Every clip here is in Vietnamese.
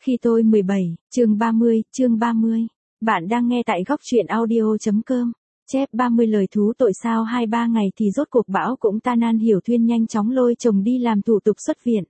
Khi tôi 17, chương 30. Bạn đang nghe tại góc truyện audio.com. Chép 30 lời thú tội sao 2-3 ngày thì rốt cuộc bão cũng tan. An Hiểu Thuyên nhanh chóng lôi chồng đi làm thủ tục xuất viện.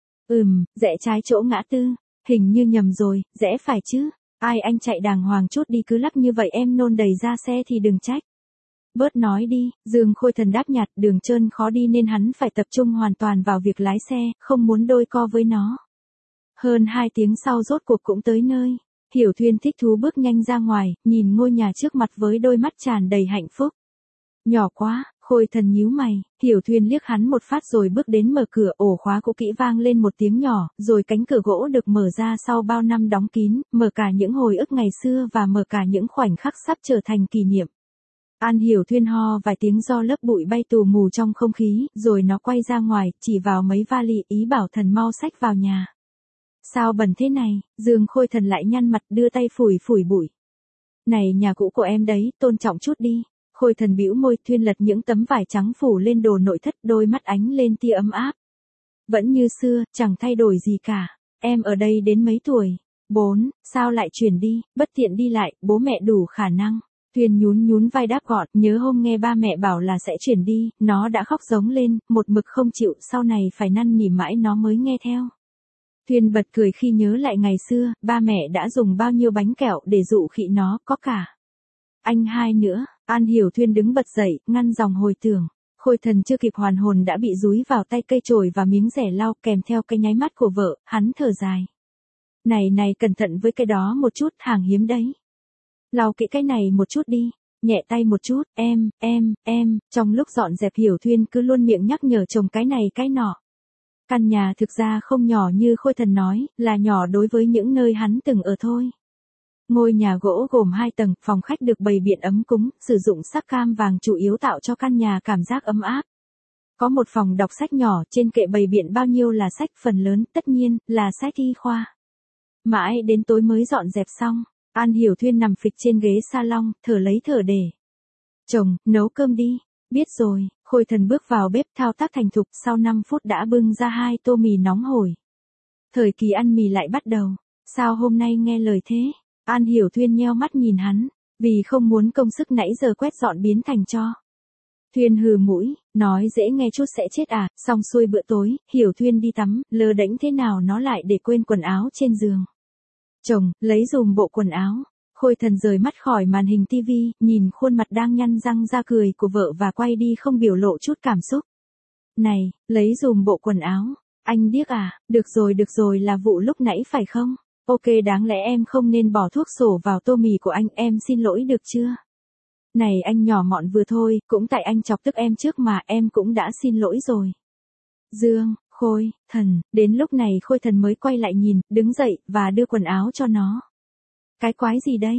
Rẽ trái chỗ ngã tư. Hình như nhầm rồi, rẽ phải chứ. Ai anh chạy đàng hoàng chút đi, cứ lắc như vậy em nôn đầy ra xe thì đừng trách. Bớt nói đi, Dương Khôi Thần đáp nhạt, đường trơn khó đi nên hắn phải tập trung hoàn toàn vào việc lái xe, không muốn đôi co với nó. Hơn 2 tiếng sau rốt cuộc cũng tới nơi. Hiểu Thuyên thích thú bước nhanh ra ngoài, nhìn ngôi nhà trước mặt với đôi mắt tràn đầy hạnh phúc. Nhỏ quá, Khôi Thần nhíu mày. Hiểu Thuyên liếc hắn một phát rồi bước đến mở cửa, ổ khóa cũ kỹ vang lên một tiếng nhỏ, rồi cánh cửa gỗ được mở ra sau bao năm đóng kín, mở cả những hồi ức ngày xưa và mở cả những khoảnh khắc sắp trở thành kỷ niệm. An Hiểu Thuyên ho vài tiếng do lớp bụi bay tù mù trong không khí, rồi nó quay ra ngoài, chỉ vào mấy vali, ý bảo Thần mau xách vào nhà. Sao bẩn thế này? Dương Khôi Thần lại nhăn mặt đưa tay phủi phủi bụi. Này, nhà cũ của em đấy, tôn trọng chút đi. Khôi Thần bĩu môi. Thuyên lật những tấm vải trắng phủ lên đồ nội thất, đôi mắt ánh lên tia ấm áp. Vẫn như xưa, chẳng thay đổi gì cả. Em ở đây đến mấy tuổi? 4, sao lại chuyển đi, bất tiện đi lại, bố mẹ đủ khả năng. Thuyên nhún vai đáp gọn, nhớ hôm nghe ba mẹ bảo là sẽ chuyển đi, nó đã khóc giống lên, một mực không chịu, sau này phải năn nỉ mãi nó mới nghe theo. Thuyên bật cười khi nhớ lại ngày xưa, ba mẹ đã dùng bao nhiêu bánh kẹo để dụ khị nó, có cả anh hai nữa. An Hiểu Thuyên đứng bật dậy, ngăn dòng hồi tưởng. Khôi Thần chưa kịp hoàn hồn đã bị dúi vào tay cây chổi và miếng rẻ lau, kèm theo cái nháy mắt của vợ, hắn thở dài. Này, cẩn thận với cái đó một chút, hàng hiếm đấy. Lau kỹ cái này một chút đi, nhẹ tay một chút, em. Trong lúc dọn dẹp Hiểu Thuyên cứ luôn miệng nhắc nhở chồng cái này cái nọ. Căn nhà thực ra không nhỏ như Khôi Thần nói, là nhỏ đối với những nơi hắn từng ở thôi. Ngôi nhà gỗ gồm 2 tầng, phòng khách được bày biện ấm cúng, sử dụng sắc cam vàng chủ yếu tạo cho căn nhà cảm giác ấm áp. Có một phòng đọc sách nhỏ, trên kệ bày biện bao nhiêu là sách, phần lớn, tất nhiên, là sách y khoa. Mãi đến tối mới dọn dẹp xong, An Hiểu Thuyên nằm phịch trên ghế salon, thở lấy thở để. Chồng, nấu cơm đi. Biết rồi. Khôi Thần bước vào bếp thao tác thành thục, sau 5 phút đã bưng ra 2 tô mì nóng hổi. Thời kỳ ăn mì lại bắt đầu. Sao hôm nay nghe lời thế? An Hiểu Thuyên nheo mắt nhìn hắn, vì không muốn công sức nãy giờ quét dọn biến thành tro. Thuyên hừ mũi, nói dễ nghe chút sẽ chết à. Xong xuôi bữa tối, Hiểu Thuyên đi tắm, lơ đễnh thế nào nó lại để quên quần áo trên giường. Chồng, lấy dùm bộ quần áo. Khôi Thần rời mắt khỏi màn hình tivi, nhìn khuôn mặt đang nhăn răng ra cười của vợ và quay đi không biểu lộ chút cảm xúc. Này, lấy dùm bộ quần áo. Anh điếc à? Được rồi, là vụ lúc nãy phải không? Ok, đáng lẽ em không nên bỏ thuốc sổ vào tô mì của anh, em xin lỗi được chưa? Này anh nhỏ mọn vừa thôi, cũng tại anh chọc tức em trước mà, em cũng đã xin lỗi rồi. Dương, Khôi, Thần, đến lúc này Khôi Thần mới quay lại nhìn, đứng dậy, và đưa quần áo cho nó. Cái quái gì đây?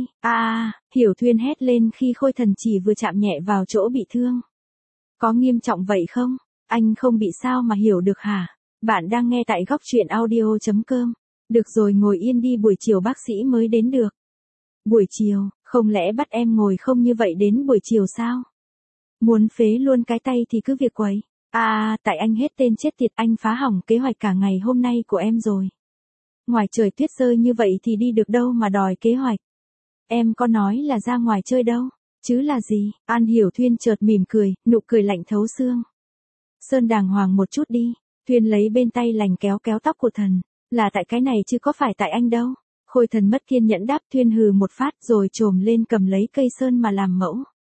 Hiểu Thuyên hét lên khi Khôi Thần chỉ vừa chạm nhẹ vào chỗ bị thương. Có nghiêm trọng vậy không? Anh không bị sao mà hiểu được hả? Bạn đang nghe tại góc truyện audio.com. Được rồi, ngồi yên đi, buổi chiều bác sĩ mới đến được. Buổi chiều, không lẽ bắt em ngồi không như vậy đến buổi chiều sao? Muốn phế luôn cái tay thì cứ việc quấy. Tại anh hết tên chết tiệt, anh phá hỏng kế hoạch cả ngày hôm nay của em rồi. Ngoài trời tuyết rơi như vậy thì đi được đâu mà đòi kế hoạch. Em có nói là ra ngoài chơi đâu, chứ là gì? An Hiểu Thuyên chợt mỉm cười, nụ cười lạnh thấu xương. Sơn đàng hoàng một chút đi. Thuyên lấy bên tay lành kéo tóc của Thần. Là tại cái này chứ có phải tại anh đâu. Khôi Thần mất kiên nhẫn đáp. Thuyên hừ một phát rồi chồm lên cầm lấy cây sơn mà làm mẫu.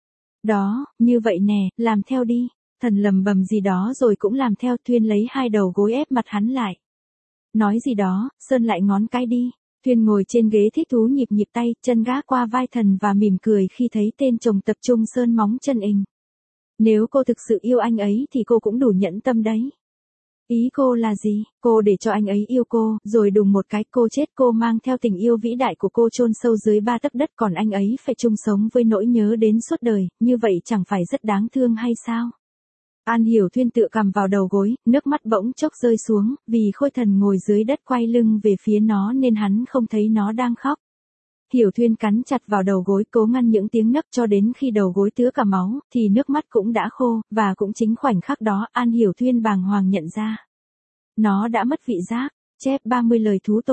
Đó, như vậy nè, làm theo đi. Thần lầm bầm gì đó rồi cũng làm theo. Thuyên lấy 2 đầu gối ép mặt hắn lại. Nói gì đó, sơn lại ngón cái đi. Thuyên ngồi trên ghế thích thú nhịp tay, chân gác qua vai Thần và mỉm cười khi thấy tên chồng tập trung sơn móng chân ình. Nếu cô thực sự yêu anh ấy thì cô cũng đủ nhẫn tâm đấy. Ý cô là gì? Cô để cho anh ấy yêu cô, rồi đùng một cái cô chết, cô mang theo tình yêu vĩ đại của cô chôn sâu dưới 3 tấc đất, còn anh ấy phải chung sống với nỗi nhớ đến suốt đời, như vậy chẳng phải rất đáng thương hay sao? An Hiểu Thuyên tựa cằm vào đầu gối, nước mắt bỗng chốc rơi xuống, vì Khôi Thần ngồi dưới đất quay lưng về phía nó nên hắn không thấy nó đang khóc. Hiểu Thuyên cắn chặt vào đầu gối, cố ngăn những tiếng nấc cho đến khi đầu gối tứa cả máu, thì nước mắt cũng đã khô, và cũng chính khoảnh khắc đó An Hiểu Thuyên bàng hoàng nhận ra. Nó đã mất vị giác. Chép 30 lời thú tội.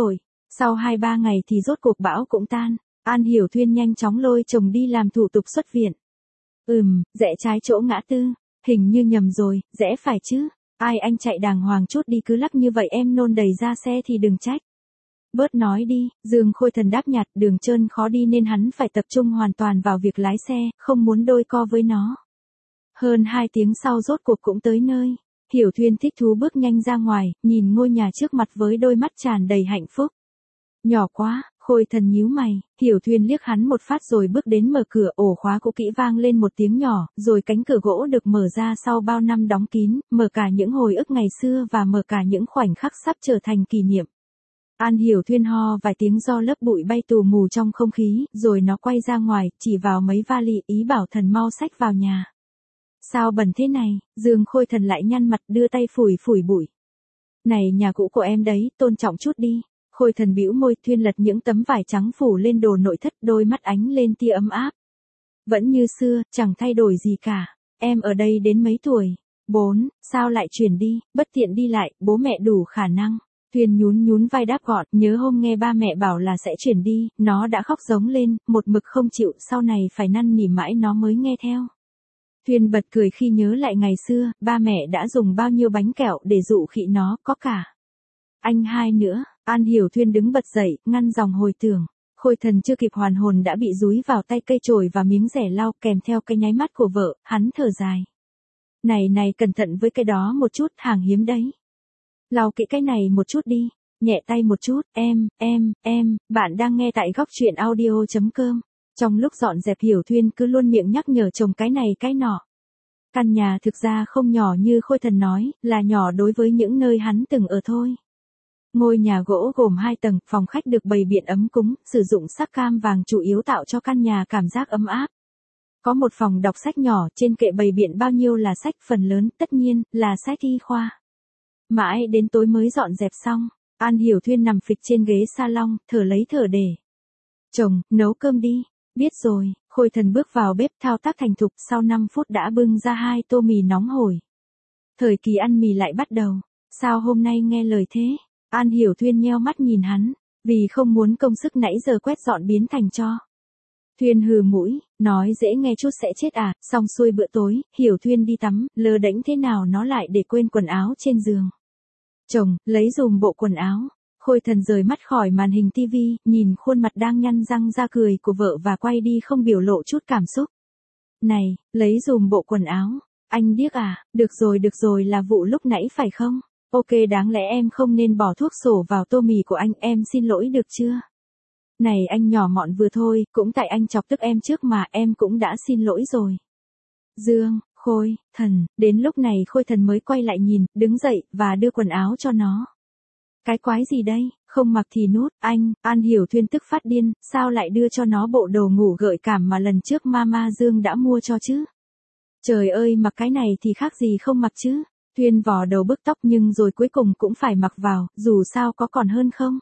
Sau 2-3 ngày thì rốt cuộc bão cũng tan, An Hiểu Thuyên nhanh chóng lôi chồng đi làm thủ tục xuất viện. Rẽ trái chỗ ngã tư, hình như nhầm rồi, rẽ phải chứ. Ai anh chạy đàng hoàng chút đi, cứ lắc như vậy em nôn đầy ra xe thì đừng trách. Bớt nói đi, Dương Khôi Thần đáp nhạt, đường trơn khó đi nên hắn phải tập trung hoàn toàn vào việc lái xe, không muốn đôi co với nó. Hơn 2 tiếng sau rốt cuộc cũng tới nơi. Hiểu Thuyên thích thú bước nhanh ra ngoài, nhìn ngôi nhà trước mặt với đôi mắt tràn đầy hạnh phúc. Nhỏ quá, Khôi Thần nhíu mày, Hiểu Thuyên liếc hắn một phát rồi bước đến mở cửa, ổ khóa cũ kỹ vang lên một tiếng nhỏ, rồi cánh cửa gỗ được mở ra sau bao năm đóng kín, mở cả những hồi ức ngày xưa và mở cả những khoảnh khắc sắp trở thành kỷ niệm. An Hiểu Thuyên ho vài tiếng do lớp bụi bay tù mù trong không khí, rồi nó quay ra ngoài, chỉ vào mấy vali, ý bảo Thần mau xách vào nhà. Sao bẩn thế này, Dương Khôi Thần lại nhăn mặt đưa tay phủi phủi bụi. Này nhà cũ của em đấy, tôn trọng chút đi. Khôi Thần bĩu môi, Thuyên lật những tấm vải trắng phủ lên đồ nội thất, đôi mắt ánh lên tia ấm áp. Vẫn như xưa, chẳng thay đổi gì cả. Em ở đây đến mấy tuổi? 4, sao lại chuyển đi, bất tiện đi lại, bố mẹ đủ khả năng. Thuyên nhún vai đáp gọn, nhớ hôm nghe ba mẹ bảo là sẽ chuyển đi, nó đã khóc giống lên, một mực không chịu, sau này phải năn nỉ mãi nó mới nghe theo. Thuyên bật cười khi nhớ lại ngày xưa, ba mẹ đã dùng bao nhiêu bánh kẹo để dụ khị nó, có cả anh hai nữa. An Hiểu Thuyên đứng bật dậy, ngăn dòng hồi tưởng. Khôi Thần chưa kịp hoàn hồn đã bị dúi vào tay cây chổi và miếng rẻ lau, kèm theo cái nháy mắt của vợ, hắn thở dài. Này cẩn thận với cái đó một chút, hàng hiếm đấy. Lau kỹ cái này một chút đi, nhẹ tay một chút, bạn đang nghe tại góc truyện audio.com. Trong lúc dọn dẹp Hiểu Thuyên cứ luôn miệng nhắc nhở chồng cái này cái nọ. Căn nhà thực ra không nhỏ như Khôi Thần nói, là nhỏ đối với những nơi hắn từng ở thôi. Ngôi nhà gỗ gồm 2 tầng, phòng khách được bày biện ấm cúng, sử dụng sắc cam vàng chủ yếu tạo cho căn nhà cảm giác ấm áp. Có một phòng đọc sách nhỏ, trên kệ bày biện bao nhiêu là sách, phần lớn, tất nhiên, là sách y khoa. Mãi đến tối mới dọn dẹp xong, An Hiểu Thuyên nằm phịch trên ghế salon, thở lấy thở để. Chồng, nấu cơm đi. Biết rồi, Khôi Thần bước vào bếp thao tác thành thục, sau 5 phút đã bưng ra 2 tô mì nóng hổi. Thời kỳ ăn mì lại bắt đầu. Sao hôm nay nghe lời thế? An Hiểu Thuyên nheo mắt nhìn hắn, vì không muốn công sức nãy giờ quét dọn biến thành tro. Thuyên hừ mũi, nói dễ nghe chút sẽ chết à, xong xuôi bữa tối, Hiểu Thuyên đi tắm, lơ đễnh thế nào nó lại để quên quần áo trên giường. Chồng, lấy dùm bộ quần áo. Khôi Thần rời mắt khỏi màn hình tivi, nhìn khuôn mặt đang nhăn răng ra cười của vợ và quay đi không biểu lộ chút cảm xúc. Này, lấy dùm bộ quần áo. Anh điếc à, được rồi là vụ lúc nãy phải không? Ok, đáng lẽ em không nên bỏ thuốc sổ vào tô mì của anh, em xin lỗi được chưa? Này anh nhỏ mọn vừa thôi, cũng tại anh chọc tức em trước mà, em cũng đã xin lỗi rồi. Dương, Khôi, Thần, đến lúc này Khôi Thần mới quay lại nhìn, đứng dậy, và đưa quần áo cho nó. Cái quái gì đây, không mặc thì nút, anh, An Hiểu Thuyên tức phát điên, sao lại đưa cho nó bộ đồ ngủ gợi cảm mà lần trước Mama Dương đã mua cho chứ? Trời ơi, mặc cái này thì khác gì không mặc chứ? Thuyên vò đầu bức tóc nhưng rồi cuối cùng cũng phải mặc vào, dù sao có còn hơn không?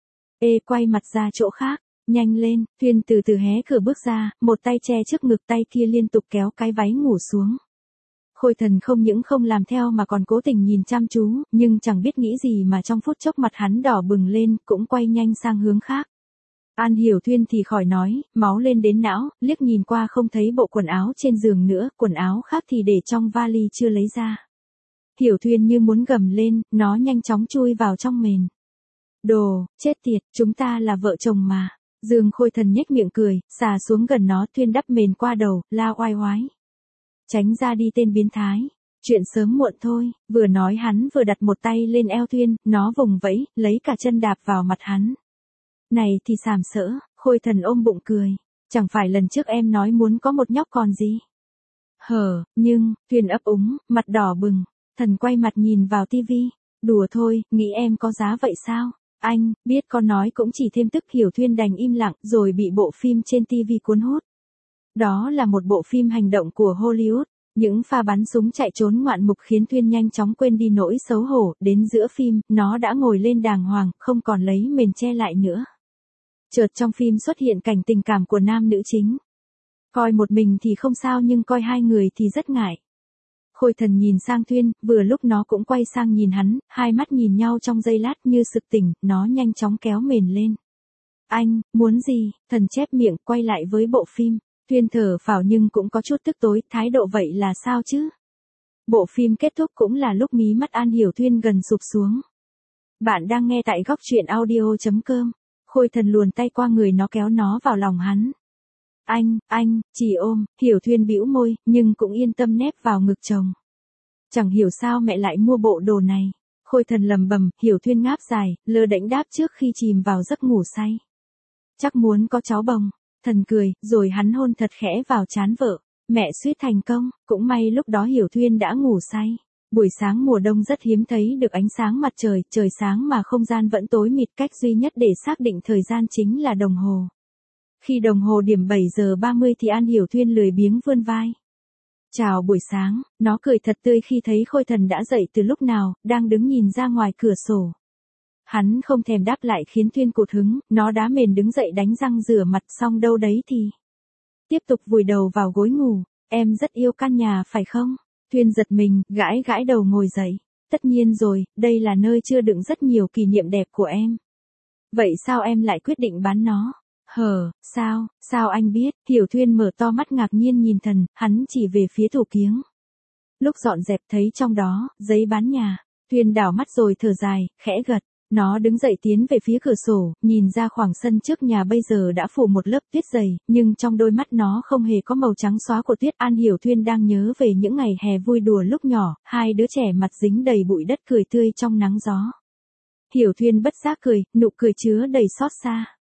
Ê, quay mặt ra chỗ khác, nhanh lên, Thuyên từ từ hé cửa bước ra, một tay che trước ngực, tay kia liên tục kéo cái váy ngủ xuống. Khôi Thần không những không làm theo mà còn cố tình nhìn chăm chú, nhưng chẳng biết nghĩ gì mà trong phút chốc mặt hắn đỏ bừng lên, cũng quay nhanh sang hướng khác. An Hiểu Thuyên thì khỏi nói, máu lên đến não, liếc nhìn qua không thấy bộ quần áo trên giường nữa, quần áo khác thì để trong vali chưa lấy ra. Hiểu Thuyên như muốn gầm lên, nó nhanh chóng chui vào trong mền. Đồ, chết tiệt, chúng ta là vợ chồng mà. Dương Khôi Thần nhếch miệng cười, xà xuống gần nó, Thuyên đắp mền qua đầu, la oai oái. Tránh ra đi tên biến thái. Chuyện sớm muộn thôi, vừa nói hắn vừa đặt một tay lên eo Thuyên, nó vùng vẫy, lấy cả chân đạp vào mặt hắn. Này thì sàm sỡ, Khôi Thần ôm bụng cười. Chẳng phải lần trước em nói muốn có một nhóc còn gì. Nhưng, Thuyên ấp úng, mặt đỏ bừng. Thần quay mặt nhìn vào tivi. Đùa thôi, nghĩ em có giá vậy sao? Anh, biết con nói cũng chỉ thêm tức. Hiểu Thuyên đành im lặng, rồi bị bộ phim trên tivi cuốn hút. Đó là một bộ phim hành động của Hollywood. Những pha bắn súng chạy trốn ngoạn mục khiến Thuyên nhanh chóng quên đi nỗi xấu hổ. Đến giữa phim, nó đã ngồi lên đàng hoàng, không còn lấy mền che lại nữa. Chợt trong phim xuất hiện cảnh tình cảm của nam nữ chính. Coi một mình thì không sao nhưng coi 2 người thì rất ngại. Khôi Thần nhìn sang Thuyên, vừa lúc nó cũng quay sang nhìn hắn, hai mắt nhìn nhau trong giây lát như sực tỉnh, nó nhanh chóng kéo mền lên. Anh, muốn gì? Thần chép miệng, quay lại với bộ phim. Thuyên thở phào nhưng cũng có chút tức tối, thái độ vậy là sao chứ? Bộ phim kết thúc cũng là lúc mí mắt An Hiểu Thuyên gần sụp xuống. Bạn đang nghe tại góc truyện audio.com. Khôi Thần luồn tay qua người nó kéo nó vào lòng hắn. Anh, chỉ ôm, Hiểu Thuyên bĩu môi, nhưng cũng yên tâm nép vào ngực chồng. Chẳng hiểu sao mẹ lại mua bộ đồ này. Khôi Thần lầm bầm, Hiểu Thuyên ngáp dài, lơ đễnh đáp trước khi chìm vào giấc ngủ say. Chắc muốn có cháu bồng. Thần cười, rồi hắn hôn thật khẽ vào trán vợ. Mẹ suýt thành công, cũng may lúc đó Hiểu Thuyên đã ngủ say. Buổi sáng mùa đông rất hiếm thấy được ánh sáng mặt trời, trời sáng mà không gian vẫn tối mịt, cách duy nhất để xác định thời gian chính là đồng hồ. Khi đồng hồ điểm 7 giờ 30 thì An Hiểu Thuyên lười biếng vươn vai. Chào buổi sáng, nó cười thật tươi khi thấy Khôi Thần đã dậy từ lúc nào, đang đứng nhìn ra ngoài cửa sổ. Hắn không thèm đáp lại khiến Thuyên cụt hứng, nó đá mền đứng dậy đánh răng rửa mặt xong đâu đấy thì tiếp tục vùi đầu vào gối ngủ. Em rất yêu căn nhà phải không? Thuyên giật mình, gãi gãi đầu ngồi dậy. Tất nhiên rồi, đây là nơi chứa đựng rất nhiều kỷ niệm đẹp của em. Vậy sao em lại quyết định bán nó? Sao anh biết? Hiểu Thuyên mở to mắt ngạc nhiên nhìn Thần, hắn chỉ về phía tủ kiếng. Lúc dọn dẹp thấy trong đó, giấy bán nhà. Thuyên đảo mắt rồi thở dài, khẽ gật. Nó đứng dậy tiến về phía cửa sổ, nhìn ra khoảng sân trước nhà bây giờ đã phủ một lớp tuyết dày, nhưng trong đôi mắt nó không hề có màu trắng xóa của tuyết. An Hiểu Thuyên đang nhớ về những ngày hè vui đùa lúc nhỏ, hai đứa trẻ mặt dính đầy bụi đất cười tươi trong nắng gió. Hiểu Thuyên bất giác cười, nụ cười chứa đầy xót xa.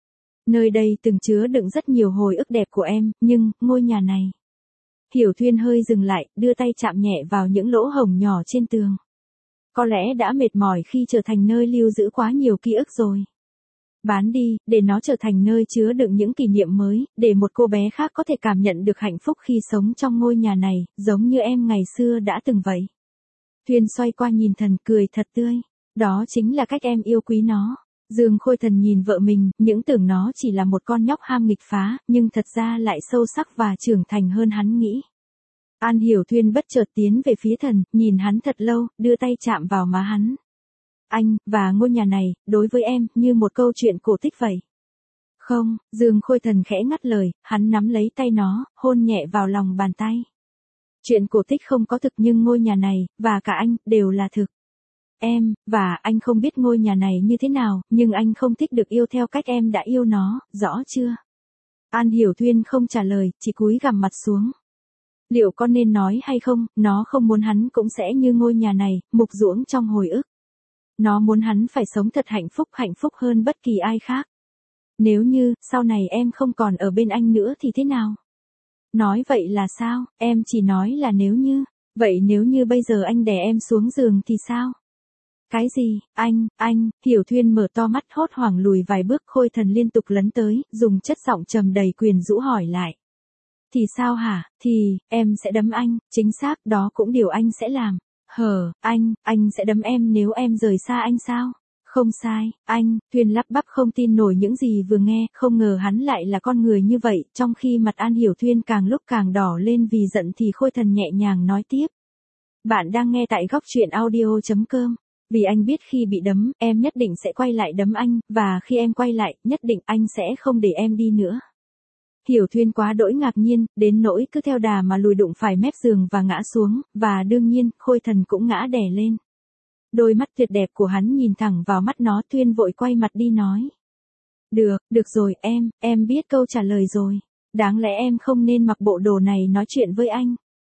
Nơi đây từng chứa đựng rất nhiều hồi ức đẹp của em, nhưng, ngôi nhà này. Hiểu Thuyên hơi dừng lại, đưa tay chạm nhẹ vào những lỗ hổng nhỏ trên tường. Có lẽ đã mệt mỏi khi trở thành nơi lưu giữ quá nhiều ký ức rồi. Bán đi, để nó trở thành nơi chứa đựng những kỷ niệm mới, để một cô bé khác có thể cảm nhận được hạnh phúc khi sống trong ngôi nhà này, giống như em ngày xưa đã từng vậy. Thuyên xoay qua nhìn Thần cười thật tươi. Đó chính là cách em yêu quý nó. Dương Khôi Thần nhìn vợ mình, những tưởng nó chỉ là một con nhóc ham nghịch phá, nhưng thật ra lại sâu sắc và trưởng thành hơn hắn nghĩ. An Hiểu Thuyên bất chợt tiến về phía Thần, nhìn hắn thật lâu, đưa tay chạm vào má hắn. Anh, và ngôi nhà này, đối với em, như một câu chuyện cổ tích vậy. Không, Dương Khôi Thần khẽ ngắt lời, hắn nắm lấy tay nó, hôn nhẹ vào lòng bàn tay. Chuyện cổ tích không có thực nhưng ngôi nhà này, và cả anh, đều là thực. Em, và anh không biết ngôi nhà này như thế nào, nhưng anh không thích được yêu theo cách em đã yêu nó, rõ chưa? An Hiểu Thuyên không trả lời, chỉ cúi gằm mặt xuống. Liệu con nên nói hay không, nó không muốn hắn cũng sẽ như ngôi nhà này, mục ruỗng trong hồi ức. Nó muốn hắn phải sống thật hạnh phúc hơn bất kỳ ai khác. Nếu như, sau này em không còn ở bên anh nữa thì thế nào? Nói vậy là sao, em chỉ nói là nếu như. Vậy nếu như bây giờ anh đè em xuống giường thì sao? Cái gì, anh, Hiểu Thuyên mở to mắt hốt hoảng lùi vài bước. Khôi Thần liên tục lấn tới, dùng chất giọng trầm đầy quyến rũ hỏi lại. Thì sao hả, thì, em sẽ đấm anh, chính xác, đó cũng điều anh sẽ làm. Anh sẽ đấm em nếu em rời xa anh sao? Không sai, anh, Thuyên lắp bắp không tin nổi những gì vừa nghe, không ngờ hắn lại là con người như vậy, trong khi mặt An Hiểu Thuyên càng lúc càng đỏ lên vì giận thì Khôi Thần nhẹ nhàng nói tiếp. Bạn đang nghe tại góc truyện audio.com. Vì anh biết khi bị đấm, em nhất định sẽ quay lại đấm anh, và khi em quay lại, nhất định anh sẽ không để em đi nữa. Hiểu Thuyên quá đỗi ngạc nhiên, đến nỗi cứ theo đà mà lùi đụng phải mép giường và ngã xuống, và đương nhiên, Khôi Thần cũng ngã đè lên. Đôi mắt tuyệt đẹp của hắn nhìn thẳng vào mắt nó. Thuyên vội quay mặt đi nói. Được rồi, em biết câu trả lời rồi. Đáng lẽ em không nên mặc bộ đồ này nói chuyện với anh.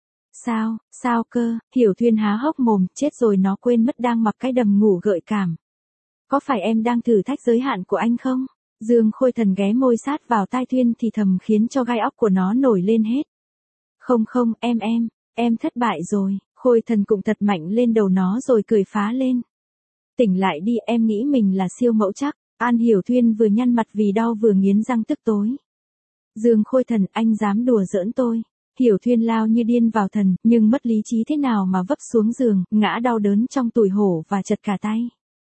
Sao cơ? Hiểu Thuyên há hốc mồm, chết rồi, nó quên mất đang mặc cái đầm ngủ gợi cảm. Có phải em đang thử thách giới hạn của anh không? Dương Khôi Thần ghé môi sát vào tai Thuyên thì thầm khiến cho gai óc của nó nổi lên hết. Không, em thất bại rồi. Khôi Thần cũng thật mạnh lên đầu nó rồi cười phá lên. Tỉnh lại đi, em nghĩ mình là siêu mẫu chắc. An Hiểu Thuyên vừa nhăn mặt vì đau vừa nghiến răng tức tối. Dương Khôi Thần, anh dám đùa giỡn tôi. Hiểu Thuyên lao như điên vào Thần, nhưng mất lý trí thế nào mà vấp xuống giường, ngã đau đớn trong tủi hổ và chật cả tay.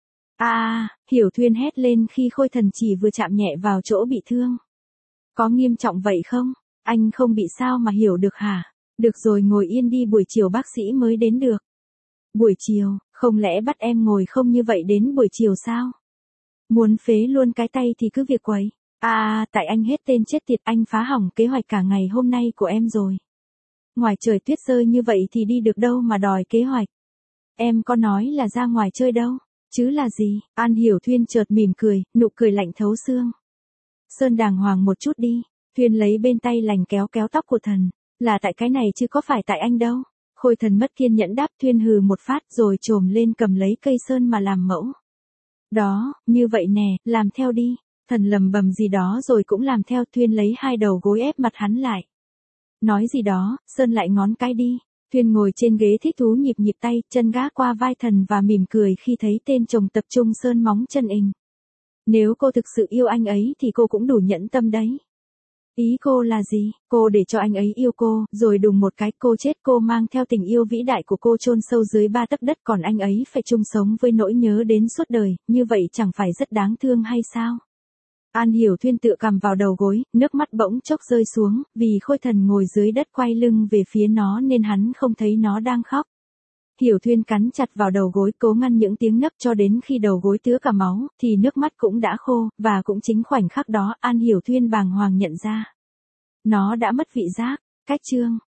Hiểu Thuyên hét lên khi Khôi Thần chỉ vừa chạm nhẹ vào chỗ bị thương. Có nghiêm trọng vậy không? Anh không bị sao mà hiểu được hả? Được rồi, ngồi yên đi, buổi chiều bác sĩ mới đến được. Buổi chiều, không lẽ bắt em ngồi không như vậy đến buổi chiều sao? Muốn phế luôn cái tay thì cứ việc quấy. Tại anh hết tên chết tiệt, anh phá hỏng kế hoạch cả ngày hôm nay của em rồi. Ngoài trời tuyết rơi như vậy thì đi được đâu mà đòi kế hoạch. Em có nói là ra ngoài chơi đâu, chứ là gì? An Hiểu Thuyên chợt mỉm cười, nụ cười lạnh thấu xương. Sơn đàng hoàng một chút đi. Thuyên lấy bên tay lành kéo kéo tóc của thần. Là tại cái này chứ có phải tại anh đâu. Khôi Thần mất kiên nhẫn đáp. Thuyên hừ một phát rồi trồm lên cầm lấy cây sơn mà làm mẫu. Đó, như vậy nè, làm theo đi. Thần lầm bầm gì đó rồi cũng làm theo. Thuyên lấy hai đầu gối ép mặt hắn lại. Nói gì đó, sơn lại ngón cái đi. Thuyên ngồi trên ghế thích thú nhịp nhịp tay, chân gác qua vai thần và mỉm cười khi thấy tên chồng tập trung sơn móng chân ình. Nếu cô thực sự yêu anh ấy thì cô cũng đủ nhẫn tâm đấy. Ý cô là gì? Cô để cho anh ấy yêu cô, rồi đùng một cái cô chết, cô mang theo tình yêu vĩ đại của cô chôn sâu dưới 3 tấc đất, còn anh ấy phải chung sống với nỗi nhớ đến suốt đời, như vậy chẳng phải rất đáng thương hay sao? An Hiểu Thuyên tựa cằm vào đầu gối, nước mắt bỗng chốc rơi xuống, vì Khôi Thần ngồi dưới đất quay lưng về phía nó nên hắn không thấy nó đang khóc. Hiểu Thuyên cắn chặt vào đầu gối cố ngăn những tiếng nấc cho đến khi đầu gối tứa cả máu, thì nước mắt cũng đã khô, và cũng chính khoảnh khắc đó An Hiểu Thuyên bàng hoàng nhận ra. Nó đã mất vị giác. Cách chương